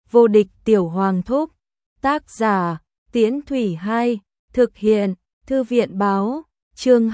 Vô địch tiểu hoàng thúc. Tác giả, Tiễn Thủy 2, thực hiện, Thư viện báo, chương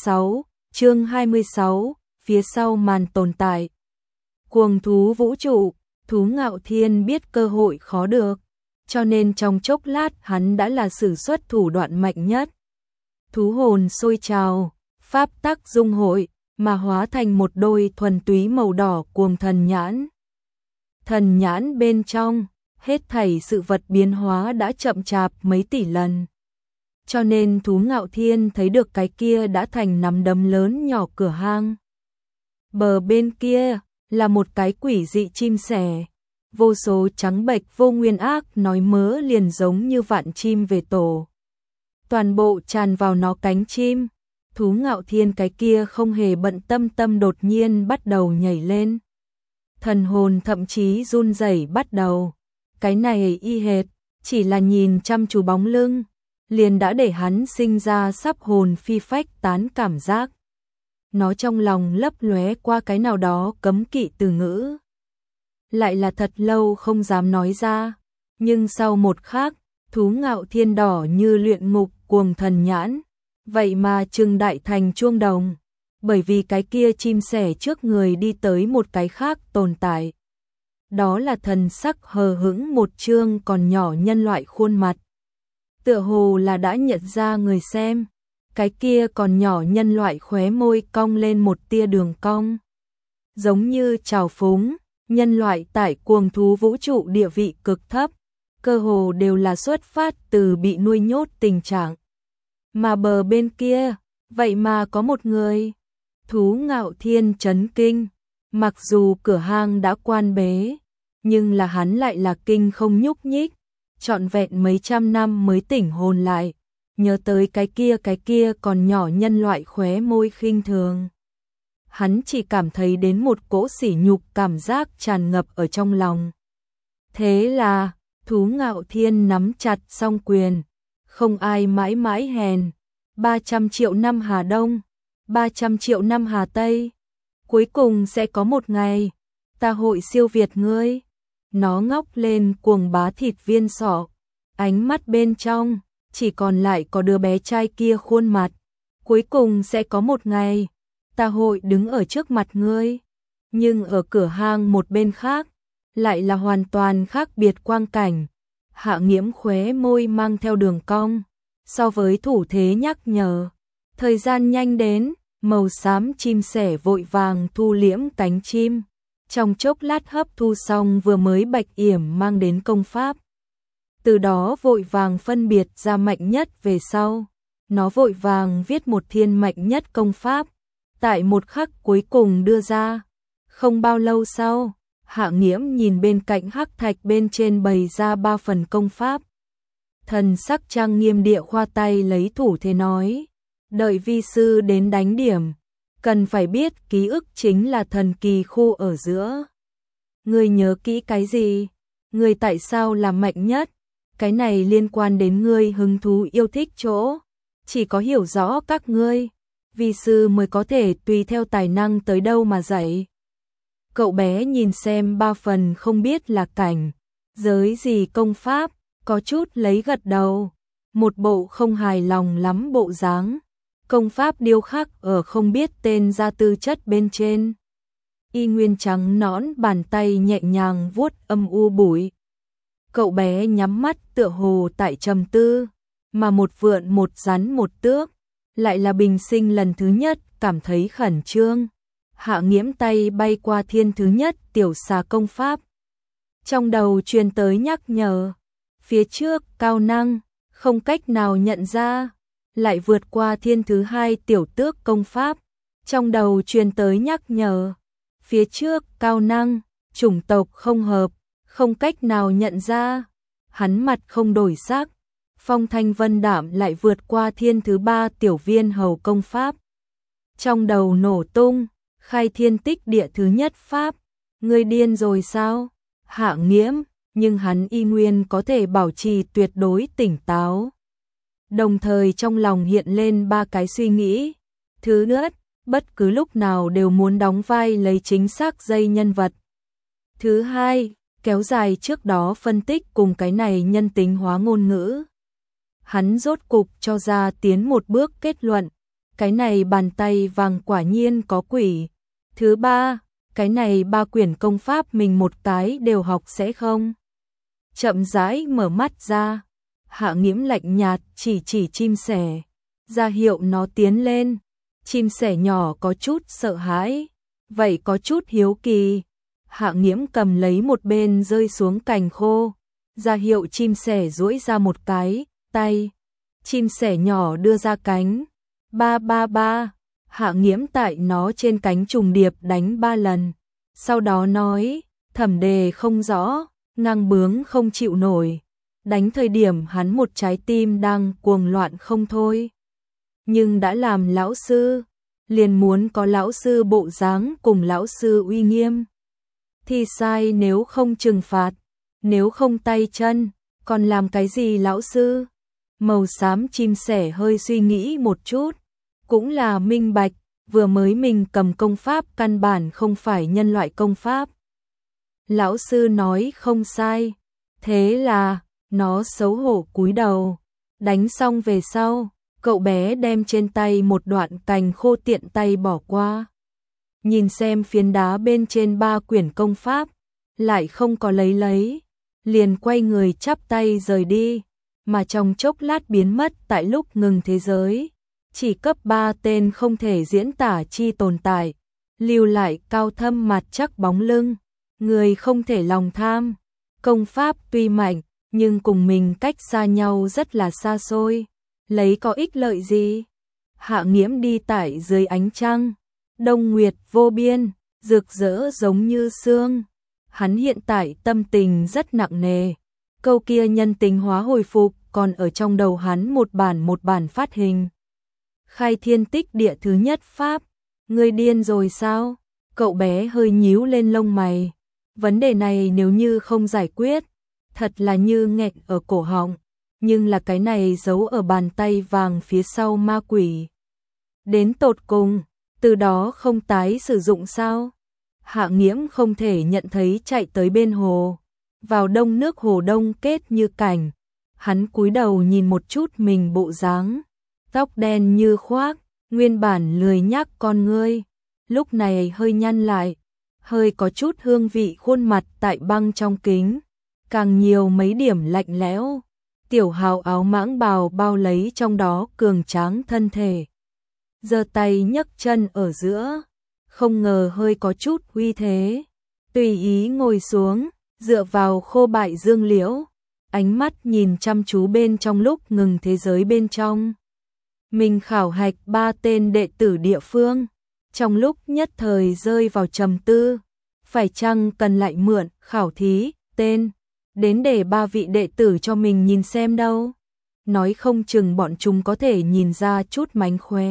26, phía sau màn tồn tại. Cuồng thú vũ trụ, Thú Ngạo Thiên biết cơ hội khó được, cho nên trong chốc lát hắn đã là sử xuất thủ đoạn mạnh nhất. Thú hồn sôi trào, pháp tắc dung hội, mà hóa thành một đôi thuần túy màu đỏ cuồng thần nhãn. Thần nhãn bên trong, hết thảy sự vật biến hóa đã chậm chạp mấy tỷ lần. Cho nên Thú Ngạo Thiên thấy được cái kia đã thành nắm đấm lớn nhỏ cửa hang. Bờ bên kia là một cái quỷ dị chim sẻ, vô số trắng bệch vô nguyên ác nói mớ liền giống như vạn chim về tổ. Toàn bộ tràn vào nó cánh chim. Thú Ngạo Thiên cái kia không hề bận tâm đột nhiên bắt đầu nhảy lên. Thần hồn thậm chí run rẩy bắt đầu. Cái này y hệt, chỉ là nhìn chăm chú bóng lưng, liền đã để hắn sinh ra sắp hồn phi phách tán cảm giác. Nó trong lòng lấp lóe qua cái nào đó cấm kỵ từ ngữ. Lại là thật lâu không dám nói ra, nhưng sau một khắc, Thú Ngạo Thiên đỏ như luyện ngục cuồng thần nhãn, vậy mà trừng đại thành chuông đồng, bởi vì cái kia chim sẻ trước người đi tới một cái khác tồn tại. Đó là thần sắc hờ hững một trương còn nhỏ nhân loại khuôn mặt. Tựa hồ là đã nhận ra người xem, cái kia còn nhỏ nhân loại khóe môi cong lên một tia đường cong. Giống như trào phúng, nhân loại tại cuồng thú vũ trụ địa vị cực thấp, cơ hồ đều là xuất phát từ bị nuôi nhốt tình trạng. Mà bờ bên kia, vậy mà có một người. Thú Ngạo Thiên chấn kinh, mặc dù cửa hang đã quan bế, nhưng là hắn lại là kinh không nhúc nhích, trọn vẹn mấy trăm năm mới tỉnh hồn lại, nhớ tới cái kia còn nhỏ nhân loại khóe môi khinh thường. Hắn chỉ cảm thấy đến một cỗ sỉ nhục cảm giác tràn ngập ở trong lòng. Thế là, Thú Ngạo Thiên nắm chặt song quyền, không ai mãi mãi hèn, 300 triệu năm Hà Đông, 300 triệu năm Hà Tây, cuối cùng sẽ có một ngày, ta hội siêu việt ngươi. Nó ngóc lên cuồng bá thịt viên sọ, ánh mắt bên trong, chỉ còn lại có đứa bé trai kia khuôn mặt. Cuối cùng sẽ có một ngày, ta hội đứng ở trước mặt ngươi. Nhưng ở cửa hang một bên khác, lại là hoàn toàn khác biệt quang cảnh. Hạ Nghiễm khóe môi mang theo đường cong, so với thủ thế nhắc nhở. Thời gian nhanh đến, màu xám chim sẻ vội vàng thu liễm cánh chim. Trong chốc lát hấp thu xong vừa mới bạch yểm mang đến công pháp. Từ đó vội vàng phân biệt ra mạnh nhất về sau. Nó vội vàng viết một thiên mạnh nhất công pháp. Tại một khắc cuối cùng đưa ra. Không bao lâu sau, Hạ Nghiễm nhìn bên cạnh hắc thạch bên trên bày ra 3 phần công pháp. Thần sắc trang nghiêm địa khoa tay lấy thủ thế nói. Đợi vi sư đến đánh điểm. Cần phải biết ký ức chính là thần kỳ khu ở giữa. Ngươi nhớ kỹ cái gì? Ngươi tại sao là mạnh nhất? Cái này liên quan đến ngươi hứng thú yêu thích chỗ. Chỉ có hiểu rõ các ngươi, vi sư mới có thể tùy theo tài năng tới đâu mà dạy. Cậu bé nhìn xem 3 phần không biết là cảnh, giới gì công pháp, có chút lấy gật đầu. Một bộ không hài lòng lắm bộ dáng. Công pháp điêu khắc ở không biết tên ra tư chất bên trên. Y nguyên trắng nõn bàn tay nhẹ nhàng vuốt âm u bụi. Cậu bé nhắm mắt tựa hồ tại trầm tư, mà một vượn một rắn một tước, lại là bình sinh lần thứ nhất cảm thấy khẩn trương. Hạ Nghiễm tay bay qua thiên thứ nhất tiểu xà công pháp. Trong đầu truyền tới nhắc nhở, phía trước cao năng, không cách nào nhận ra. Lại vượt qua thiên thứ hai tiểu tước công pháp, trong đầu truyền tới nhắc nhở, phía trước cao năng, chủng tộc không hợp, không cách nào nhận ra. Hắn mặt không đổi sắc, phong thanh vân đạm lại vượt qua thiên thứ ba tiểu viên hầu công pháp. Trong đầu nổ tung, khai thiên tích địa thứ nhất pháp, ngươi điên rồi sao? Hạ Nghiễm, nhưng hắn y nguyên có thể bảo trì tuyệt đối tỉnh táo. Đồng thời trong lòng hiện lên 3 cái suy nghĩ. Thứ nhất, bất cứ lúc nào đều muốn đóng vai lấy chính xác dây nhân vật. Thứ hai, kéo dài trước đó phân tích cùng cái này nhân tính hóa ngôn ngữ. Hắn rốt cục cho ra tiến một bước kết luận, cái này bàn tay vàng quả nhiên có quỷ. Thứ ba, cái này 3 quyển công pháp mình một cái đều học sẽ không. Chậm rãi mở mắt ra, Hạ Nghiễm lạnh nhạt chỉ chim sẻ, ra hiệu nó tiến lên. Chim sẻ nhỏ có chút sợ hãi, vậy có chút hiếu kỳ. Hạ Nghiễm cầm lấy một bên rơi xuống cành khô, ra hiệu chim sẻ duỗi ra một cái tay. Chim sẻ nhỏ đưa ra cánh, ba ba ba. Hạ Nghiễm tại nó trên cánh trùng điệp đánh 3 lần. Sau đó nói, Thẩm Đề không rõ, ngang bướng không chịu nổi. Đánh thời điểm hắn một trái tim đang cuồng loạn không thôi. Nhưng đã làm lão sư, liền muốn có lão sư bộ dáng cùng lão sư uy nghiêm. Thì sai nếu không trừng phạt, nếu không tay chân, còn làm cái gì lão sư? Màu xám chim sẻ hơi suy nghĩ một chút, cũng là minh bạch, vừa mới mình cầm công pháp căn bản không phải nhân loại công pháp. Lão sư nói không sai, thế là nó xấu hổ cúi đầu. Đánh xong về sau, cậu bé đem trên tay một đoạn cành khô tiện tay bỏ qua. Nhìn xem phiến đá bên trên 3 quyển công pháp, lại không có lấy, liền quay người chắp tay rời đi, mà trong chốc lát biến mất tại lúc ngừng thế giới. Chỉ cấp 3 tên không thể diễn tả chi tồn tại, lưu lại cao thâm mặt chắc bóng lưng, người không thể lòng tham. Công pháp tuy mạnh, nhưng cùng mình cách xa nhau rất là xa xôi, lấy có ích lợi gì? Hạ Nghiễm đi tại dưới ánh trăng, đông nguyệt vô biên, rực rỡ giống như sương. Hắn hiện tại tâm tình rất nặng nề, câu kia nhân tính hóa hồi phục còn ở trong đầu hắn một bản phát hình. Khai thiên tích địa thứ nhất pháp, ngươi điên rồi sao? Cậu bé hơi nhíu lên lông mày. Vấn đề này nếu như không giải quyết, thật là như nghẹn ở cổ họng, nhưng là cái này giấu ở bàn tay vàng phía sau ma quỷ. Đến tột cùng, từ đó không tái sử dụng sao? Hạ Nghiễm không thể nhận thấy chạy tới bên hồ, vào đông nước hồ đông kết như cảnh. Hắn cúi đầu nhìn một chút mình bộ dáng, tóc đen như khoác, nguyên bản lười nhác con ngươi, lúc này hơi nhăn lại, hơi có chút hương vị khuôn mặt tại băng trong kính, càng nhiều mấy điểm lạnh lẽo. Tiểu Hào áo mãng bào bao lấy trong đó cường tráng thân thể, giơ tay nhấc chân ở giữa, không ngờ hơi có chút uy thế, tùy ý ngồi xuống, dựa vào khô bại dương liễu, ánh mắt nhìn chăm chú bên trong lúc ngừng thế giới bên trong. Mình khảo hạch 3 tên đệ tử địa phương, trong lúc nhất thời rơi vào trầm tư, phải chăng cần lại mượn khảo thí tên đến để 3 vị đệ tử cho mình nhìn xem đâu. Nói không chừng bọn chúng có thể nhìn ra chút mánh khóe.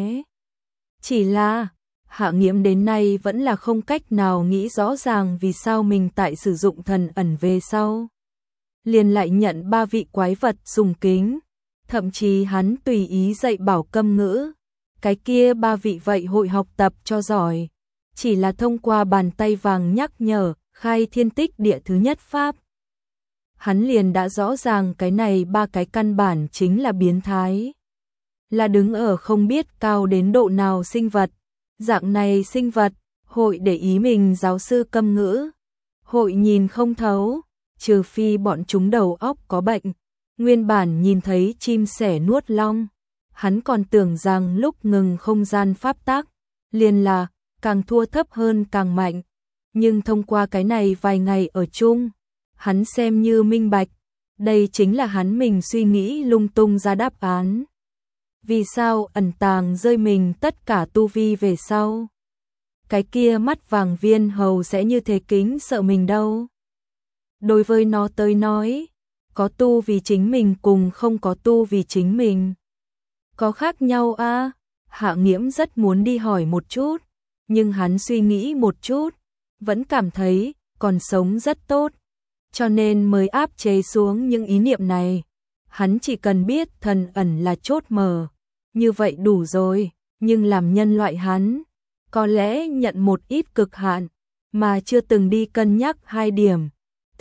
Chỉ là Hạ Nghiễm đến nay vẫn là không cách nào nghĩ rõ ràng vì sao mình tại sử dụng thần ẩn về sau liền lại nhận 3 vị quái vật dùng kính. Thậm chí hắn tùy ý dạy bảo câm ngữ, cái kia 3 vị vậy hội học tập cho giỏi, chỉ là thông qua bàn tay vàng nhắc nhở khai thiên tích địa thứ nhất pháp. Hắn liền đã rõ ràng cái này 3 cái căn bản chính là biến thái, là đứng ở không biết cao đến độ nào sinh vật. Dạng này sinh vật, hội để ý mình giáo sư câm ngữ, hội nhìn không thấu, trừ phi bọn chúng đầu óc có bệnh. Nguyên bản nhìn thấy chim sẻ nuốt long, hắn còn tưởng rằng lúc ngừng không gian pháp tắc, liền là càng thua thấp hơn càng mạnh. Nhưng thông qua cái này vài ngày ở chung, hắn xem như minh bạch, đây chính là hắn mình suy nghĩ lung tung ra đáp án. Vì sao ẩn tàng rơi mình tất cả tu vi về sau? Cái kia mắt vàng viên hầu sẽ như thế kính sợ mình đâu? Đối với nó tới nói, có tu vì chính mình cùng không có tu vì chính mình có khác nhau à? Hạ Nghiễm rất muốn đi hỏi một chút, nhưng hắn suy nghĩ một chút, vẫn cảm thấy còn sống rất tốt, cho nên mới áp chế xuống những ý niệm này. Hắn chỉ cần biết thần ẩn là chốt mở, như vậy đủ rồi, nhưng làm nhân loại hắn, có lẽ nhận một ít cực hạn, mà chưa từng đi cân nhắc 2 điểm.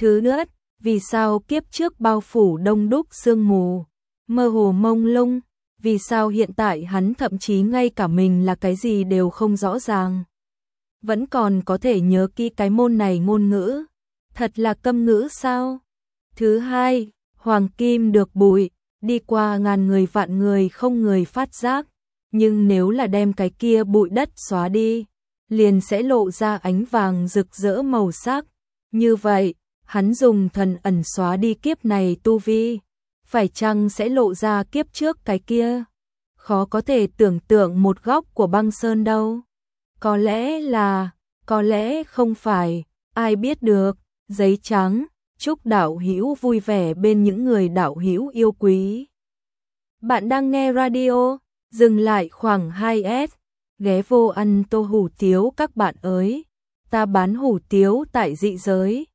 Thứ nữa, vì sao kiếp trước bao phủ đông đúc sương mù, mơ hồ mông lung, vì sao hiện tại hắn thậm chí ngay cả mình là cái gì đều không rõ ràng. Vẫn còn có thể nhớ kỹ cái môn này ngôn ngữ, thật là câm ngữ sao? Thứ hai, hoàng kim được bụi, đi qua ngàn người vạn người không người phát giác, nhưng nếu là đem cái kia bụi đất xóa đi, liền sẽ lộ ra ánh vàng rực rỡ màu sắc. Như vậy, hắn dùng thần ẩn xóa đi kiếp này tu vi, phải chăng sẽ lộ ra kiếp trước cái kia? Khó có thể tưởng tượng một góc của băng sơn đâu. Có lẽ là, có lẽ không phải, ai biết được. Giấy trắng, chúc đạo hữu vui vẻ bên những người đạo hữu yêu quý. Bạn đang nghe radio, dừng lại khoảng 2S, ghé vô ăn tô hủ tiếu các bạn ơi. Ta bán hủ tiếu tại dị giới.